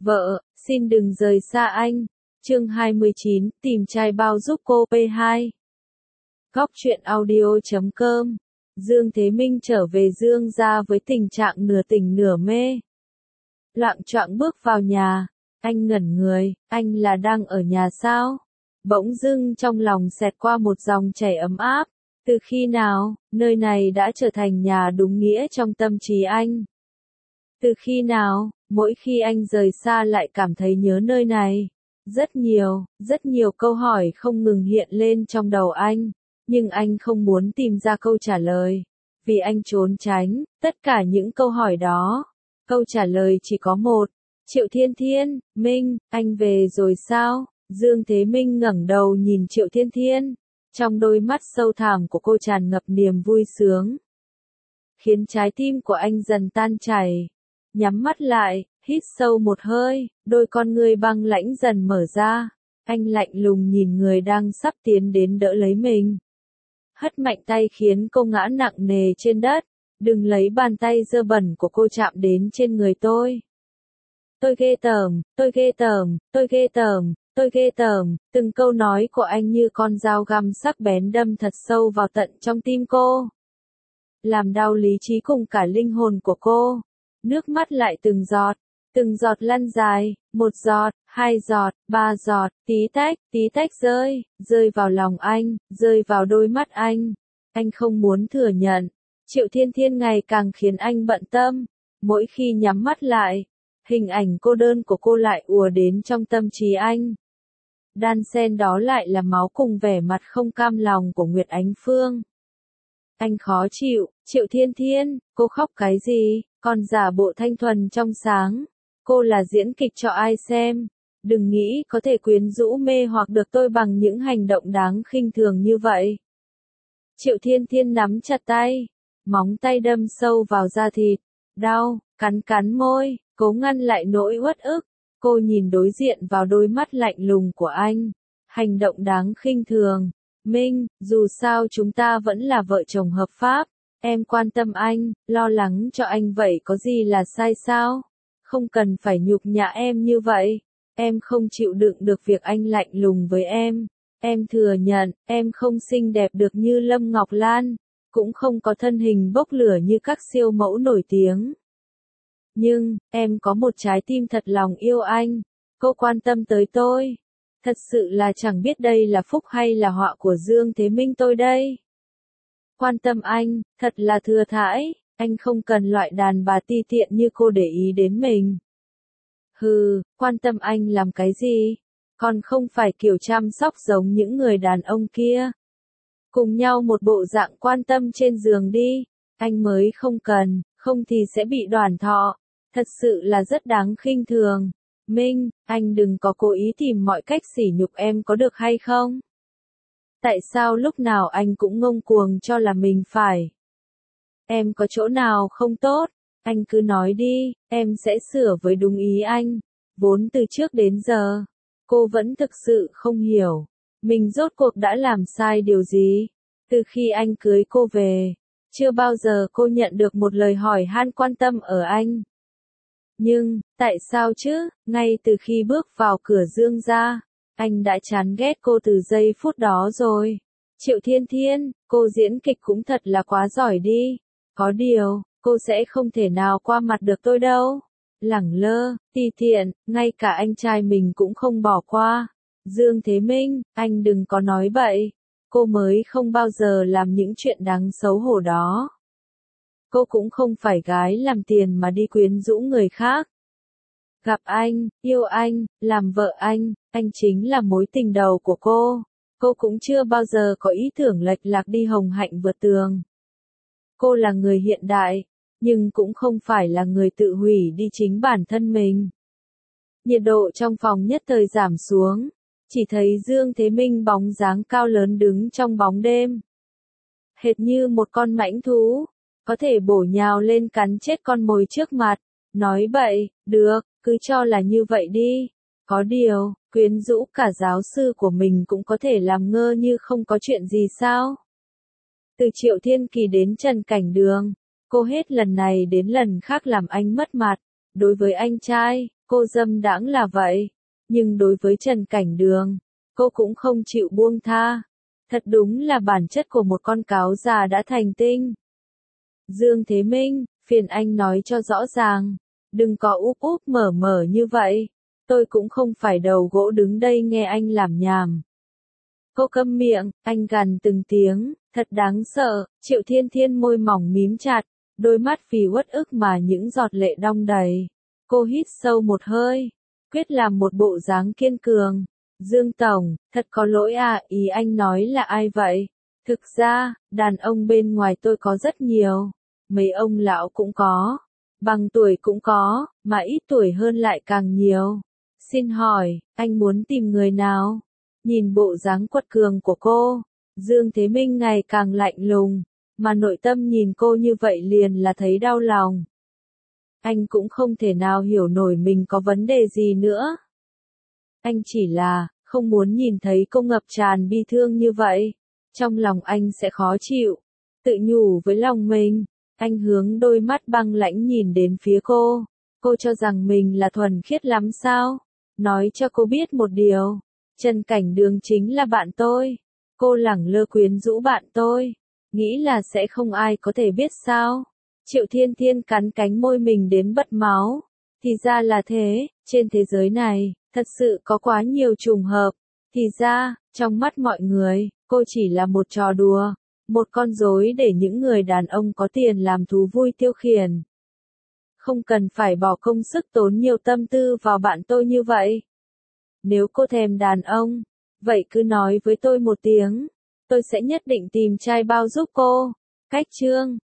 Vợ, xin đừng rời xa anh. Chương 29, tìm trai bao giúp cô P2. Góc truyện audio.com. Dương Thế Minh trở về Dương gia với tình trạng nửa tỉnh nửa mê. Loạng choạng bước vào nhà, anh ngẩn người, anh là đang ở nhà sao? Bỗng dưng trong lòng xẹt qua một dòng chảy ấm áp. Từ khi nào, nơi này đã trở thành nhà đúng nghĩa trong tâm trí anh? Từ khi nào, mỗi khi anh rời xa lại cảm thấy nhớ nơi này? Rất nhiều câu hỏi không ngừng hiện lên trong đầu anh, nhưng anh không muốn tìm ra câu trả lời, vì anh trốn tránh tất cả những câu hỏi đó. Câu trả lời chỉ có một. Triệu Thiên Thiên, Minh, anh về rồi sao? Dương Thế Minh ngẩng đầu nhìn Triệu Thiên Thiên, trong đôi mắt sâu thẳm của cô tràn ngập niềm vui sướng, khiến trái tim của anh dần tan chảy. Nhắm mắt lại, hít sâu một hơi, đôi con ngươi băng lãnh dần mở ra. Anh lạnh lùng nhìn người đang sắp tiến đến đỡ lấy mình. Hất mạnh tay khiến cô ngã nặng nề trên đất. Đừng lấy bàn tay dơ bẩn của cô chạm đến trên người tôi. Tôi ghê tởm, tôi ghê tởm, tôi ghê tởm, tôi ghê tởm. Từng câu nói của anh như con dao găm sắc bén đâm thật sâu vào tận trong tim cô, làm đau lý trí cùng cả linh hồn của cô. Nước mắt lại từng giọt lăn dài, một giọt, hai giọt, ba giọt, tí tách rơi vào lòng anh, rơi vào đôi mắt anh. Anh không muốn thừa nhận, Triệu Thiên Thiên ngày càng khiến anh bận tâm. Mỗi khi nhắm mắt lại, hình ảnh cô đơn của cô lại ùa đến trong tâm trí anh. Đan xen đó lại là máu cùng vẻ mặt không cam lòng của Nguyệt Ánh Phương. Anh khó chịu. Triệu Thiên Thiên, cô khóc cái gì? Còn giả bộ thanh thuần trong sáng. Cô là diễn kịch cho ai xem? Đừng nghĩ có thể quyến rũ mê hoặc được tôi bằng những hành động đáng khinh thường như vậy. Triệu Thiên Thiên nắm chặt tay, móng tay đâm sâu vào da thịt. Đau, cắn môi, cố ngăn lại nỗi uất ức. Cô nhìn đối diện vào đôi mắt lạnh lùng của anh. Hành động đáng khinh thường. Minh, dù sao chúng ta vẫn là vợ chồng hợp pháp. Em quan tâm anh, lo lắng cho anh vậy có gì là sai sao? Không cần phải nhục nhã em như vậy. Em không chịu đựng được việc anh lạnh lùng với em. Em thừa nhận, em không xinh đẹp được như Lâm Ngọc Lan, cũng không có thân hình bốc lửa như các siêu mẫu nổi tiếng. Nhưng, em có một trái tim thật lòng yêu anh. Cô quan tâm tới tôi. Thật sự là chẳng biết đây là phúc hay là họa của Dương Thế Minh tôi đây. Quan tâm anh, thật là thừa thãi. Anh không cần loại đàn bà ti tiện như cô để ý đến mình. Hừ, quan tâm anh làm cái gì? Còn không phải kiểu chăm sóc giống những người đàn ông kia. Cùng nhau một bộ dạng quan tâm trên giường đi. Anh mới không cần, không thì sẽ bị đoản thọ. Thật sự là rất đáng khinh thường. Minh, anh đừng có cố ý tìm mọi cách sỉ nhục em có được hay không? Tại sao lúc nào anh cũng ngông cuồng cho là mình phải? Em có chỗ nào không tốt? Anh cứ nói đi, em sẽ sửa với đúng ý anh. Vốn từ trước đến giờ, cô vẫn thực sự không hiểu, mình rốt cuộc đã làm sai điều gì. Từ khi anh cưới cô về, chưa bao giờ cô nhận được một lời hỏi han quan tâm ở anh. Nhưng, tại sao chứ, ngay từ khi bước vào cửa Dương gia, anh đã chán ghét cô từ giây phút đó rồi. Triệu Thiên Thiên, cô diễn kịch cũng thật là quá giỏi đi. Có điều, cô sẽ không thể nào qua mặt được tôi đâu. Lẳng lơ, ti tiện, ngay cả anh trai mình cũng không bỏ qua. Dương Thế Minh, anh đừng có nói bậy. Cô mới không bao giờ làm những chuyện đáng xấu hổ đó. Cô cũng không phải gái làm tiền mà đi quyến rũ người khác. Gặp anh, yêu anh, làm vợ anh chính là mối tình đầu của cô. Cô cũng chưa bao giờ có ý tưởng lệch lạc đi hồng hạnh vượt tường. Cô là người hiện đại, nhưng cũng không phải là người tự hủy đi chính bản thân mình. Nhiệt độ trong phòng nhất thời giảm xuống, chỉ thấy Dương Thế Minh bóng dáng cao lớn đứng trong bóng đêm. Hệt như một con mãnh thú, có thể bổ nhào lên cắn chết con mồi trước mặt. Nói bậy, được, cứ cho là như vậy đi. Có điều, quyến rũ cả giáo sư của mình cũng có thể làm ngơ như không có chuyện gì sao? Từ Triệu Thiên Kỳ đến Trần Cảnh Đường, cô hết lần này đến lần khác làm anh mất mặt. Đối với anh trai, cô dâm đãng là vậy. Nhưng đối với Trần Cảnh Đường, cô cũng không chịu buông tha. Thật đúng là bản chất của một con cáo già đã thành tinh. Dương Thế Minh, phiền anh nói cho rõ ràng. Đừng có úp úp mở mở như vậy. Tôi cũng không phải đầu gỗ đứng đây nghe anh làm nhảm. Cô câm miệng, anh gằn từng tiếng, thật đáng sợ. Triệu Thiên Thiên môi mỏng mím chặt, đôi mắt vì uất ức mà những giọt lệ đong đầy. Cô hít sâu một hơi, quyết làm một bộ dáng kiên cường. Dương Tổng, thật có lỗi à, ý anh nói là ai vậy? Thực ra, đàn ông bên ngoài tôi có rất nhiều. Mấy ông lão cũng có, bằng tuổi cũng có, mà ít tuổi hơn lại càng nhiều. Xin hỏi, anh muốn tìm người nào? Nhìn bộ dáng quật cường của cô, Dương Thế Minh ngày càng lạnh lùng, mà nội tâm nhìn cô như vậy liền là thấy đau lòng. Anh cũng không thể nào hiểu nổi mình có vấn đề gì nữa. Anh chỉ là, không muốn nhìn thấy cô ngập tràn bi thương như vậy. Trong lòng anh sẽ khó chịu. Tự nhủ với lòng mình, anh hướng đôi mắt băng lãnh nhìn đến phía cô. Cô cho rằng mình là thuần khiết lắm sao? Nói cho cô biết một điều. Trần Cảnh Đường chính là bạn tôi. Cô lẳng lơ quyến rũ bạn tôi. Nghĩ là sẽ không ai có thể biết sao? Triệu Thiên Thiên cắn cánh môi mình đến bật máu. Thì ra là thế, trên thế giới này, thật sự có quá nhiều trùng hợp. Thì ra, trong mắt mọi người, cô chỉ là một trò đùa, một con rối để những người đàn ông có tiền làm thú vui tiêu khiển. Không cần phải bỏ công sức tốn nhiều tâm tư vào bạn tôi như vậy. Nếu cô thèm đàn ông, vậy cứ nói với tôi một tiếng, tôi sẽ nhất định tìm trai bao giúp cô. Cách chương